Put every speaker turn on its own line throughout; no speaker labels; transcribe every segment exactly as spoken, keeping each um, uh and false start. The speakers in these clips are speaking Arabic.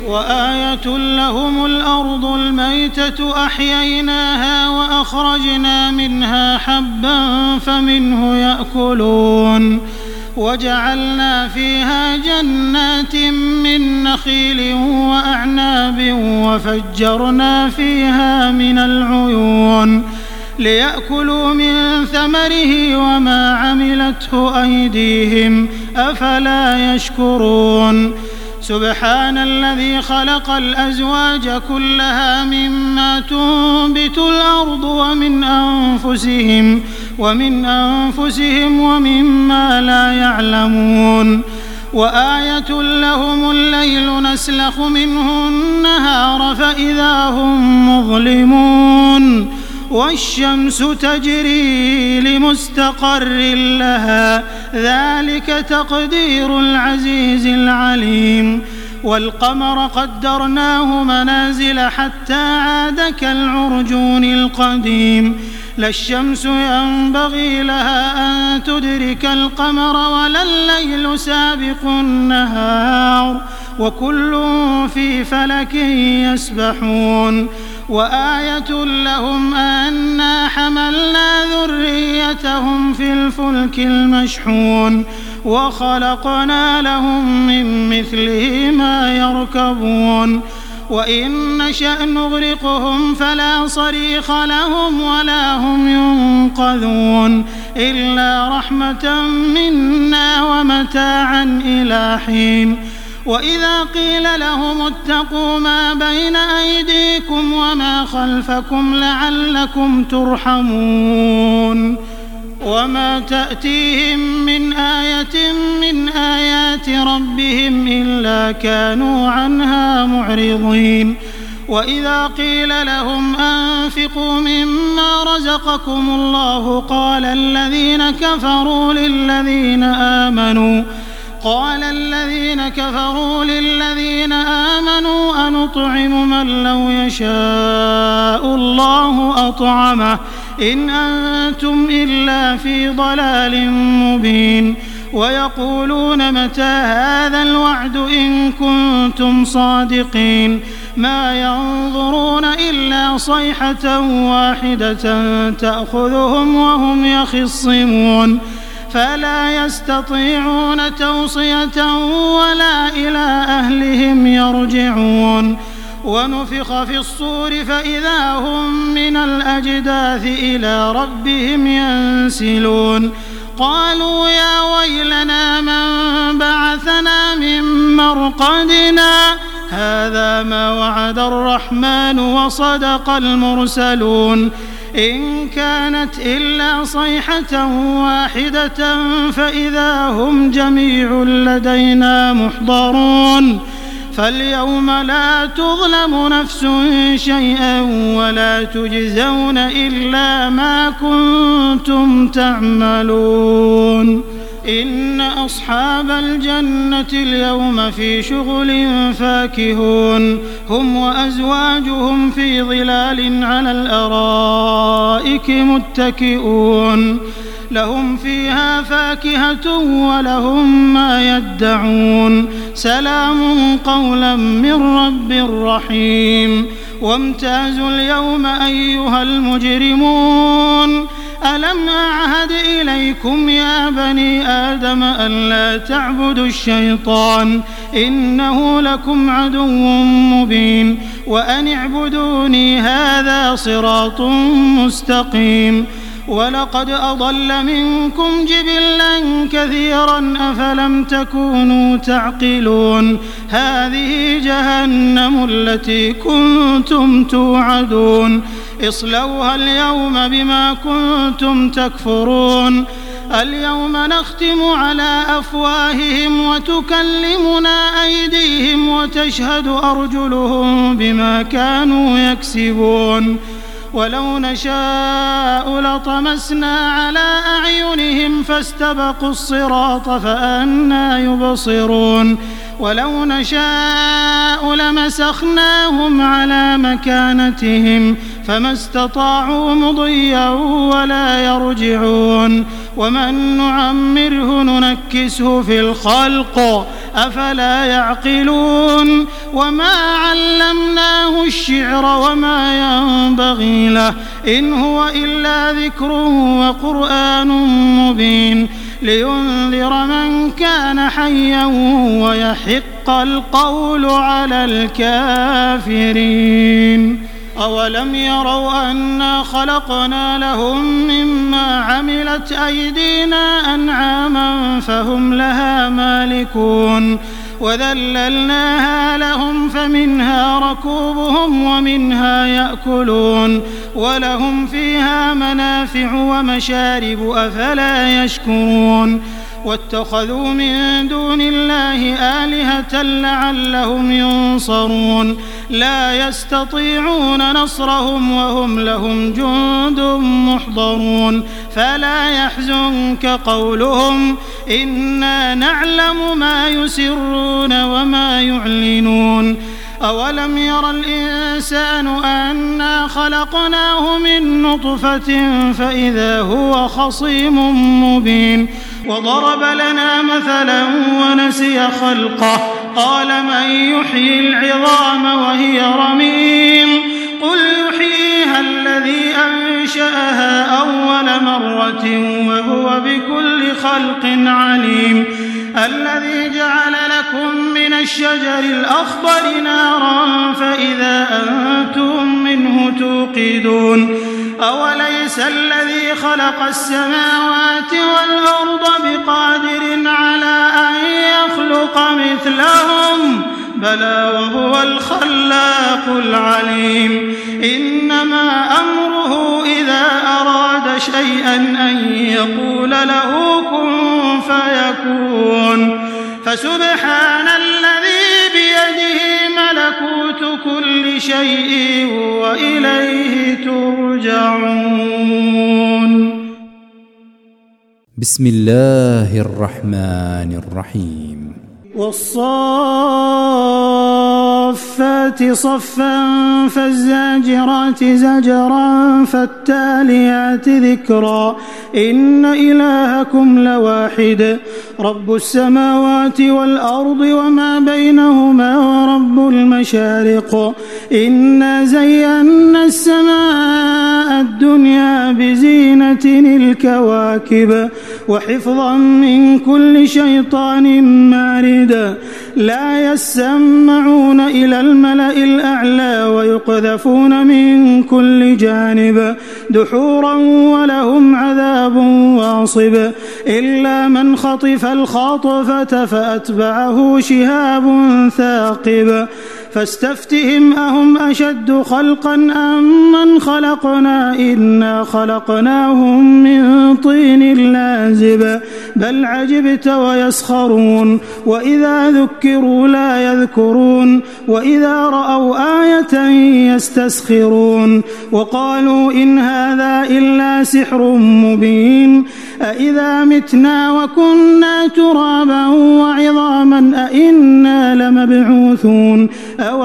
وآية لهم الأرض الميتة أحييناها وأخرجنا منها حبا فمنه يأكلون وجعلنا فيها جنات من نخيل وأعناب وفجرنا فيها من العيون ليأكلوا من ثمره وما عملته أيديهم أفلا يشكرون سبحان الذي خلق الأزواج كلها مما تنبت الأرض ومن أنفسهم ومن أنفسهم ومما لا يعلمون وآية لهم الليل نسلخ منه النهار فإذا هم مظلمون والشمس تجري لمستقر لها ذلك تقدير العزيز العليم والقمر قدرناه منازل حتى عاد كالعرجون القديم لا الشمس ينبغي لها أن تدرك القمر ولا الليل سابق النهار وكل في فلك يسبحون وآية لهم أنا حملنا ذريتهم في الفلك المشحون وخلقنا لهم من مثله ما يركبون وإن نشأ نغرقهم فلا صريخ لهم ولا هم ينقذون إلا رحمة منا ومتاعا إلى حين وإذا قيل لهم اتقوا ما بين أيديكم وما خلفكم لعلكم ترحمون وما تأتيهم من آية من آيات ربهم إلا كانوا عنها معرضين وإذا قيل لهم أنفقوا مما رزقكم الله قال الذين كفروا للذين آمنوا قال الذين كفروا للذين آمنوا أنطعم من لو يشاء الله أطعمه إن أنتم إلا في ضلال مبين ويقولون متى هذا الوعد إن كنتم صادقين ما ينظرون إلا صيحة واحدة تأخذهم وهم يخصمون فلا يستطيعون توصية ولا إلى أهلهم يرجعون ونفخ في الصور فإذا هم من الأجداث إلى ربهم ينسلون قالوا يا ويلنا من بعثنا من مرقدنا هذا ما وعد الرحمن وصدق المرسلون إن كانت إلا صيحة واحدة فإذا هم جميع لدينا محضرون فاليوم لا تظلم نفس شيئا ولا تجزون إلا ما كنتم تعملون إن أصحاب الجنة اليوم في شغل فاكهون هم وأزواجهم في ظلال على الأرائك متكئون لهم فيها فاكهة ولهم ما يدعون سلام قولا من رب رحيم وامتازوا اليوم أيها المجرمون ألم أعهد إليكم يا بني آدم ألا تعبدوا الشيطان إنه لكم عدو مبين وأن اعبدوني هذا صراط مستقيم ولقد أضل منكم جبلا كثيرا أفلم تكونوا تعقلون هذه جهنم التي كنتم توعدون اصلوها اليوم بما كنتم تكفرون اليوم نختم على أفواههم وتكلمنا أيديهم وتشهد أرجلهم بما كانوا يكسبون ولو نشاء لطمسنا على أعينهم فاستبقوا الصراط فأنى يبصرون ولو نشاء لمسخناهم على مكانتهم فما استطاعوا مضيا ولا يرجعون ومن نعمره ننكسه في الخلق أفلا يعقلون وما علمناه الشعر وما ينبغي له إن هو إلا ذكر وقرآن مبين لينذر من كان حيا ويحق القول على الكافرين أولم يروا أنا خلقنا لهم مما عملت أيدينا أنعاما فهم لها مالكون وذللناها لهم فمنها ركوبهم ومنها يأكلون ولهم فيها منافع ومشارب أفلا يشكرون واتخذوا من دون الله آلهة لعلهم ينصرون لا يستطيعون نصرهم وهم لهم جند محضرون فلا يحزنك قولهم إنا نعلم ما يسرون وما يعلنون أولم ير الإنسان أنا خلقناه من نطفة فإذا هو خصيم مبين وضرب لنا مثلا ونسي خلقه قال من يحيي العظام وهي رميم قل يحييها الذي أنشأها أول مرة وهو بكل خلق عليم الذي جعل لكم من الشجر الأخضر نارا فإذا أنتم منه توقدون أوليس الذي خلق السماوات والأرض بقادر على أن يخلق مثلهم بلى وهو الخلاق العليم إنما أمره إذا أراد شيئا أن يقول له كن فيكون فسبحان الذي بيده ملكوت كل شيء وإليه ترجعون.
بسم الله الرحمن الرحيم.
والصافات صفا فالزاجرات زجرا فالتاليات ذكرا إن إلهكم لواحد رب السماوات والأرض وما بينهما ورب المشارق إنا زينا السماء الدنيا بزينة الكواكب وحفظا من كل شيطان مارد لا يسمعون إلى الملأ الأعلى ويقذفون من كل جانب دحورا ولهم عذاب واصب إلا من خطف الخطفة فأتبعه شهاب ثاقب فاستفتهم أهم أشد خلقا أم من خلقنا إنا خلقناهم من طين لازب بل عجبت ويسخرون وإذا ذكروا لا يذكرون وإذا رأوا آية يستسخرون وقالوا إن هذا إلا سحر مبين أإذا متنا وكنا ترابا وعظاما أإنا لمبعوثون أو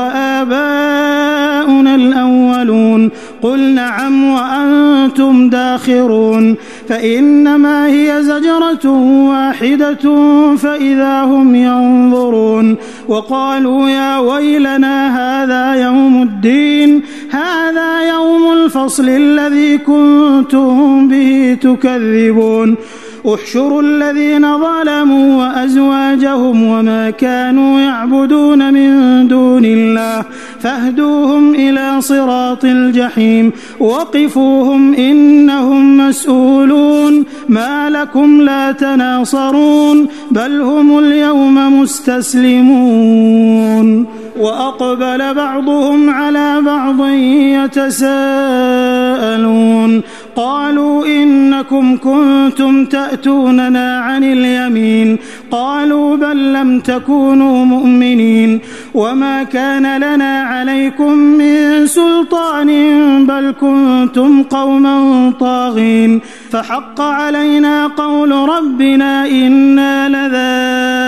آباؤنا الأولون قل نعم وأنتم داخرون فإنما هي زجرة واحدة فإذا هم ينظرون وقالوا يا ويلنا هذا يوم الدين هذا يوم الفصل الذي كنتم به تكذبون احشروا الذين ظلموا وأزواجهم وما كانوا يعبدون من دون الله فاهدوهم إلى صراط الجحيم وقفوهم إنهم مسؤولون ما لكم لا تناصرون بل هم اليوم مستسلمون وأقبل بعضهم على بعض يتساءلون قالوا إنكم كنتم تأتوننا عن اليمين قالوا بل لم تكونوا مؤمنين وما كان لنا عليكم من سلطان بل كنتم قوما طاغين فحق علينا قول ربنا إنا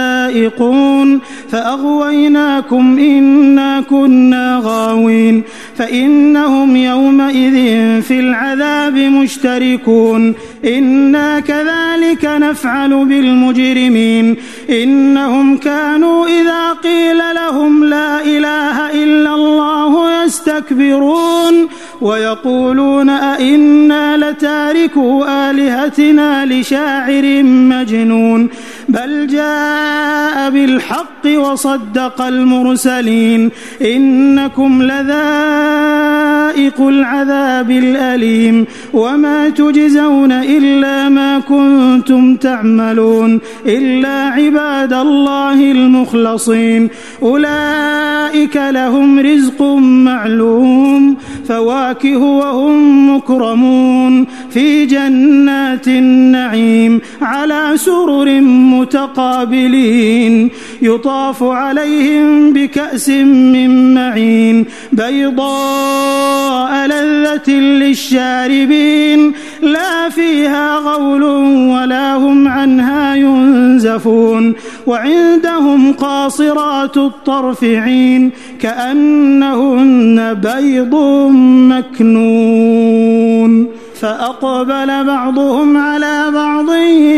لذائقون فأغويناكم إنا كنا غاوين فإنهم يومئذ في العذاب مشتركون إنا كذلك نفعل بالمجرمين إنهم كانوا إذا قيل لهم لا إله إلا الله يستكبرون ويقولون أئنا لتاركوا آلهتنا لشاعر مجنون بل جاء بالحق وصدق المرسلين إنكم لذائق العذاب الأليم وما تجزون إلا ما كنتم تعملون إلا عباد الله المخلصين أولئك لهم رزق معلوم فواكه وهم مكرمون في جنات النعيم على سرر متقابلين يطاف عليهم بكأس من معين بيضاء لذة للشاربين لا فيها غول ولا هم عنها ينزفون وعندهم قاصرات الطرف عين كأنهن بيض مكنون فأقبل بعضهم على بعض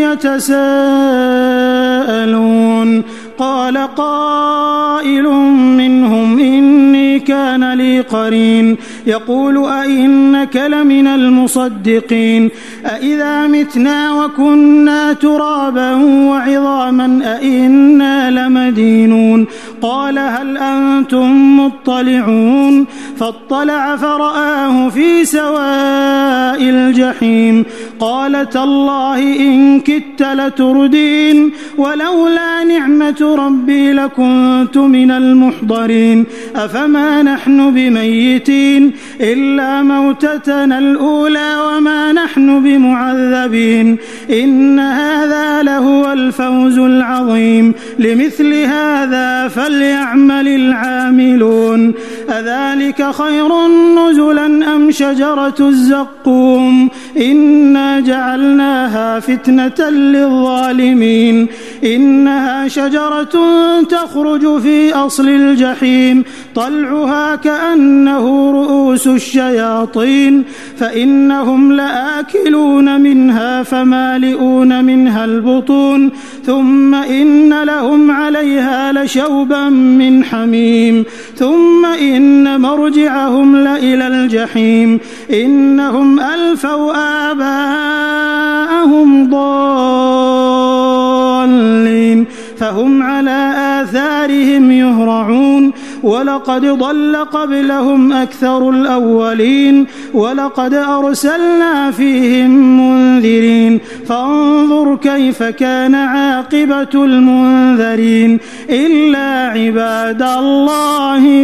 يتساءلون قال قائل منهم إني كان لي قرين يقول أئنك لمن المصدقين أئذا متنا وكنا ترابا وعظاما أئنا لمدينون قال هل أنتم مطلعون فاطلع فرآه في سواء الجحيم قال تالله إن كدت لتردين ولولا نعمة ربي لكنت من المحضرين أفما نحن بميتين إلا موتتنا الأولى وما نحن بمعذبين إن هذا لهو الفوز العظيم لمثل هذا فليعمل العاملون أذلك خير نزلا أم شجرة الزقوم إنا جعلناها فتنة للظالمين إنها شجرة تخرج في أصل الجحيم طلعها كأنه رؤوس الشياطين فإنهم لآكلون منها فمالئون منها البطون ثم إن لهم عليها لشوبا من حميم ثم إن مرجعهم لإلى الجحيم إنهم ألفوا آباءهم ضالين فهم على آثارهم يهرعون ولقد ضل قبلهم أكثر الأولين ولقد أرسلنا فيهم منذرين فانظر كيف كان عاقبة المنذرين إلا عباد الله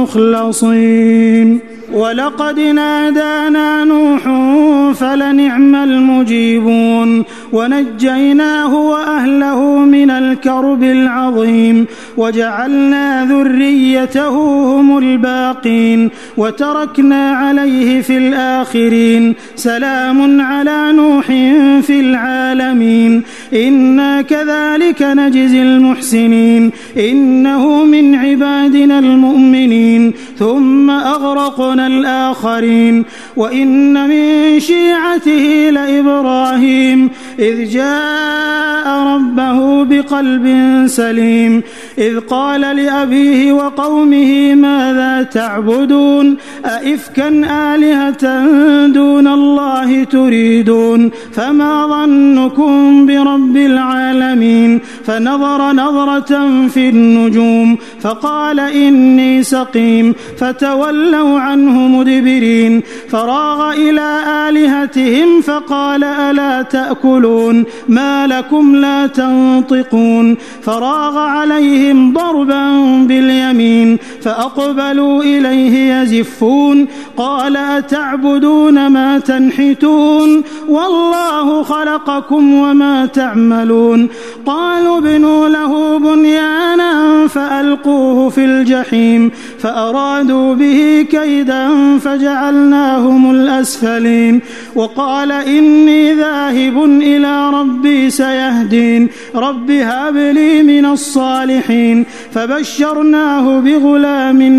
المخلصين ولقد نادانا نوح فلنعم المجيبون ونجيناه وأهله من الكرب العظيم وجعلنا ذريته هم الباقين وتركنا عليه في الآخرين سلام على نوح في العالمين إنا كذلك نجزي المحسنين إنه من عبادنا المؤمنين ثم أغرقنا الآخرين وإن من شيعته لإبراهيم إذ جاء ربه بقلب سليم إذ قال لأبيه وقومه ماذا تعبدون أئفكا آلهة دون الله تريدون فما ظنكم برب العالمين فنظر نظرة في النجوم فقال إني سقيم فتولوا عنه مدبرين فراغ إلى آلهتهم فقال ألا تأكلون ما لكم لا تنطقون فراغ عليهم ضربا باليمين فأقبلوا إليه يزفون قال أتعبدون ما تنحتون والله خلقكم وما تعملون قالوا ابنوا له بنيانا فألقوه في الجحيم فأرادوا به كيدا فجعلناهم الأسفلين وقال إني ذاهب إلى ربي سيهدين رب هب لي من الصالحين فبشرناه بغلام حليم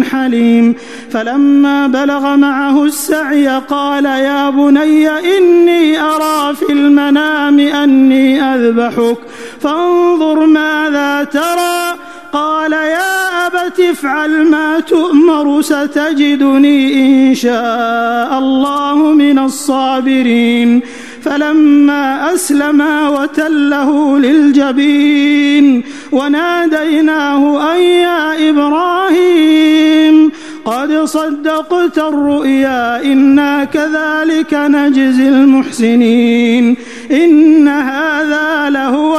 حليم. فلما بلغ معه السعي قال يا بني إني أرى في المنام أني أذبحك فانظر ماذا ترى. قال يا أبت افعل ما تؤمر ستجدني إن شاء الله من الصابرين. فلما أسلما وتله للجبين وناديناه أن يا إبراهيم قد صدقت الرؤيا إنا كذلك نجزي المحسنين إن هذا لهو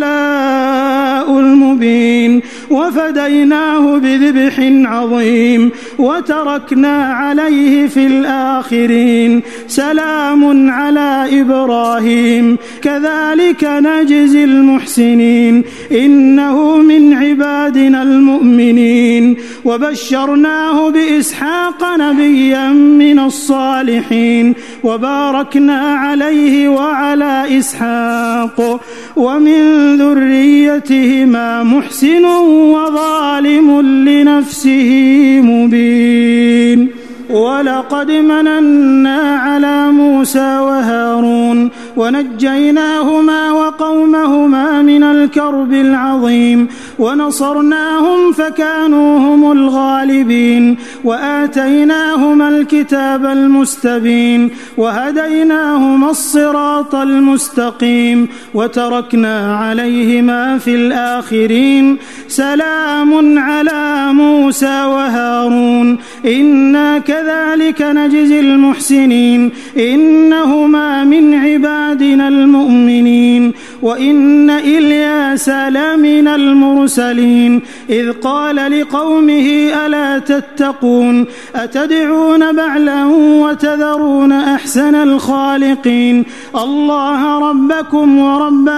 البلاء المبين. وفديناه بذبح عظيم وتركنا عليه في الآخرين سلام على إبراهيم كذلك نجزي المحسنين إنه من عبادنا المؤمنين. وبشرناه بإسحاق نبيا من الصالحين وباركنا عليه وعلى إسحاق ومن ذريتهما محسن وظالم لنفسه مبين. ولقد مننا على موسى وهارون ونجيناهما وقومهما من الكرب العظيم ونصرناهم فكانوا هم الغالبين وآتيناهما الكتاب المستبين وهديناهما الصراط المستقيم وتركنا عليهما في الآخرين سلام على موسى وهارون إنا كذلك نجزي المحسنين إنهما من عبادنا المؤمنين. وإن إلياس لمن المرسلين إذ قال لقومه ألا تتقون أتدعون بعلا وتذرون أحسن الخالقين الله ربكم ورب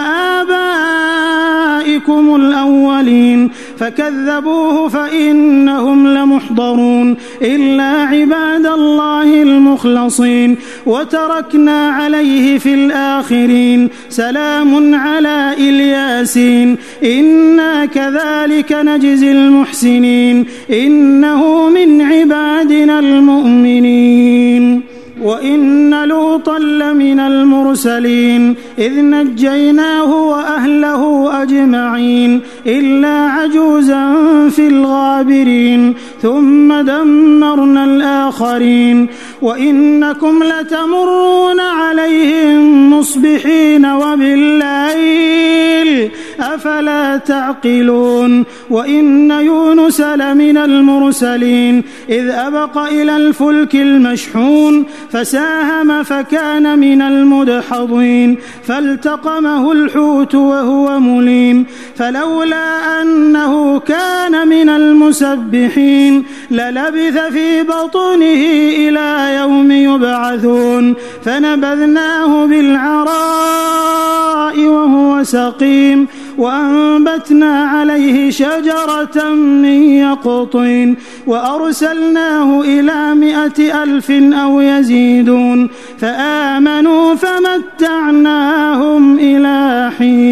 آبائكم الأولين فكذبوه فإنهم لمحضرون إلا عباد الله المخلصين وتركنا عليه في الآخرين سلام على إلياسين إنا كذلك نجزي المحسنين إنه من عبادنا المؤمنين. وإن لوطا لمن المرسلين إذ نجيناه وأهله أجمعين إلا عجوزا في الغابرين ثم دمرنا الآخرين. وإنكم لتمرون عليهم مصبحين وبالليل أفلا تعقلون. وإن يونس لمن المرسلين إذ أبق إلى الفلك المشحون فساهم فكان من المدحضين فالتقمه الحوت وهو مليم فلولا أنه كان من المسبحين للبث في بطنه إلى يوم يبعثون فنبذناه بالعراء وهو سقيم وأنبتنا عليه شجرة من يقطين وأرسلناه إلى مائة ألف أو يزيدون فآمنوا فمتعناهم إلى حين.